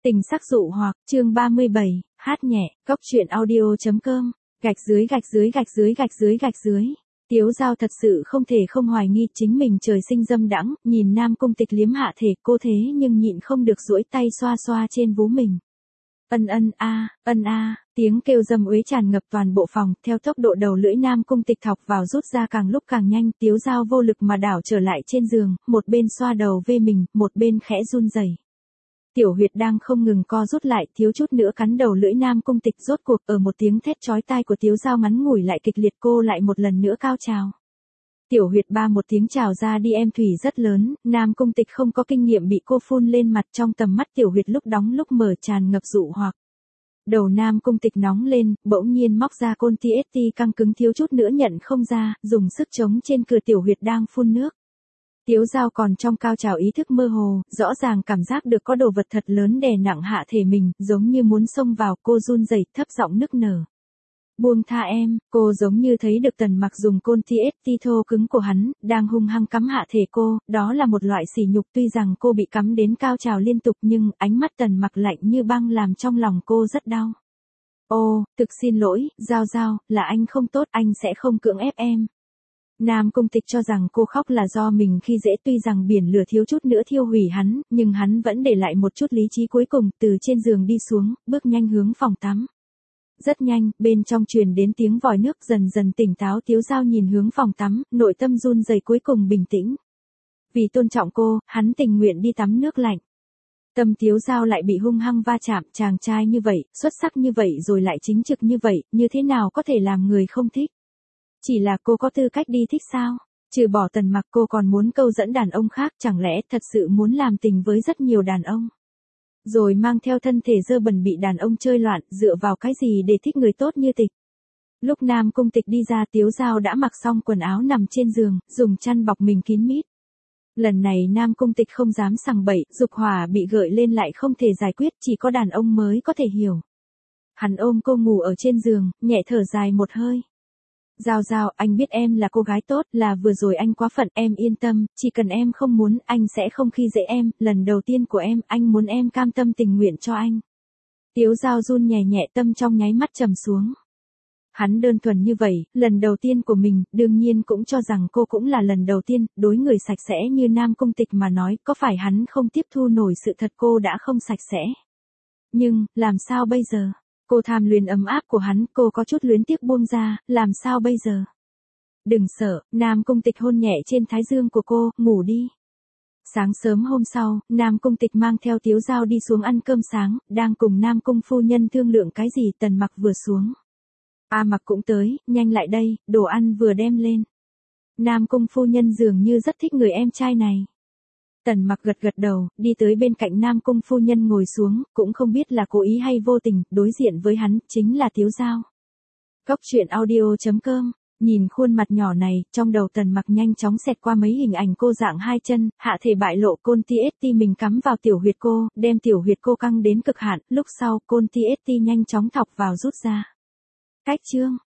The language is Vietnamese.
Tình sắc dụ hoặc, chương 37, hát nhẹ, cốc truyện audio.com, gạch dưới. Tiếu Giao thật sự không thể không hoài nghi chính mình trời sinh dâm đãng, nhìn Nam Cung Tịch liếm hạ thể cô thế nhưng nhịn không được duỗi tay xoa xoa trên vú mình. Ân a, tiếng kêu dâm uế tràn ngập toàn bộ phòng, theo tốc độ đầu lưỡi Nam Cung Tịch thọc vào rút ra càng lúc càng nhanh, Tiếu Giao vô lực mà đảo trở lại trên giường, một bên xoa đầu vê mình, một bên khẽ run rẩy. Tiểu huyệt đang không ngừng co rút lại, thiếu chút nữa cắn đầu lưỡi Nam Cung Tịch, rốt cuộc ở một tiếng thét chói tai của Tiếu Giao ngắn ngủi lại kịch liệt, cô lại một lần nữa cao trào. Tiểu huyệt ba một tiếng trào ra đi, em thủy rất lớn, Nam Cung Tịch không có kinh nghiệm bị cô phun lên mặt, trong tầm mắt tiểu huyệt lúc đóng lúc mở tràn ngập dụ hoặc. Đầu Nam Cung Tịch nóng lên, bỗng nhiên móc ra côn TST căng cứng thiếu chút nữa nhận không ra, dùng sức chống trên cửa tiểu huyệt đang phun nước. Tiếu Giao còn trong cao trào ý thức mơ hồ, rõ ràng cảm giác được có đồ vật thật lớn đè nặng hạ thể mình, giống như muốn xông vào, cô run rẩy thấp giọng nức nở. Buông tha em, cô giống như thấy được Tần Mặc dùng côn TST thô cứng của hắn, đang hung hăng cắm hạ thể cô, đó là một loại sỉ nhục, tuy rằng cô bị cắm đến cao trào liên tục nhưng ánh mắt Tần Mặc lạnh như băng làm trong lòng cô rất đau. Ô, thực xin lỗi, Giao, là anh không tốt, anh sẽ không cưỡng ép em. Nam Cung Tịch cho rằng cô khóc là do mình khi dễ, tuy rằng biển lửa thiếu chút nữa thiêu hủy hắn, nhưng hắn vẫn để lại một chút lý trí cuối cùng, từ trên giường đi xuống, bước nhanh hướng phòng tắm. Rất nhanh, bên trong truyền đến tiếng vòi nước, dần dần tỉnh táo Tiếu Giao nhìn hướng phòng tắm, nội tâm run rẩy cuối cùng bình tĩnh. Vì tôn trọng cô, hắn tình nguyện đi tắm nước lạnh. Tâm Tiếu Giao lại bị hung hăng va chạm, chàng trai như vậy, xuất sắc như vậy rồi lại chính trực như vậy, như thế nào có thể làm người không thích? Chỉ là cô có tư cách đi thích sao? Trừ bỏ Tần Mặc cô còn muốn câu dẫn đàn ông khác, chẳng lẽ thật sự muốn làm tình với rất nhiều đàn ông? Rồi mang theo thân thể dơ bẩn bị đàn ông chơi loạn, dựa vào cái gì để thích người tốt như Tịch? Lúc Nam Cung Tịch đi ra, Tiếu Giao đã mặc xong quần áo nằm trên giường, dùng chăn bọc mình kín mít. Lần này Nam Cung Tịch không dám sằng bậy, dục hỏa bị gợi lên lại không thể giải quyết, chỉ có đàn ông mới có thể hiểu. Hắn ôm cô ngủ ở trên giường, nhẹ thở dài một hơi. Giao, anh biết em là cô gái tốt, là vừa rồi anh quá phận, em yên tâm, chỉ cần em không muốn, anh sẽ không khi dễ em, lần đầu tiên của em, anh muốn em cam tâm tình nguyện cho anh. Tiếu Giao run nhẹ, tâm trong nháy mắt trầm xuống. Hắn đơn thuần như vậy, lần đầu tiên của mình, đương nhiên cũng cho rằng cô cũng là lần đầu tiên, đối người sạch sẽ như Nam Cung Tịch mà nói, có phải hắn không tiếp thu nổi sự thật cô đã không sạch sẽ. Nhưng, làm sao bây giờ? Cô tham luyến ấm áp của hắn, cô có chút luyến tiếc buông ra, làm sao bây giờ? Đừng sợ, Nam Cung Tịch hôn nhẹ trên thái dương của cô, ngủ đi. Sáng sớm hôm sau, Nam Cung Tịch mang theo Tiếu Giao đi xuống ăn cơm sáng, đang cùng Nam Cung phu nhân thương lượng cái gì, Tần Mặc vừa xuống. Mặc cũng tới, nhanh lại đây, đồ ăn vừa đem lên. Nam Cung phu nhân dường như rất thích người em trai này. Tần Mặc gật đầu, đi tới bên cạnh Nam Cung phu nhân ngồi xuống, cũng không biết là cố ý hay vô tình, đối diện với hắn, chính là Tiếu Giao. Cốc truyện audio.com, nhìn khuôn mặt nhỏ này, trong đầu Tần Mặc nhanh chóng xẹt qua mấy hình ảnh cô dạng hai chân, hạ thể bại lộ, côn TST mình cắm vào tiểu huyệt cô, đem tiểu huyệt cô căng đến cực hạn, lúc sau, côn TST nhanh chóng thọc vào rút ra. Cách chương.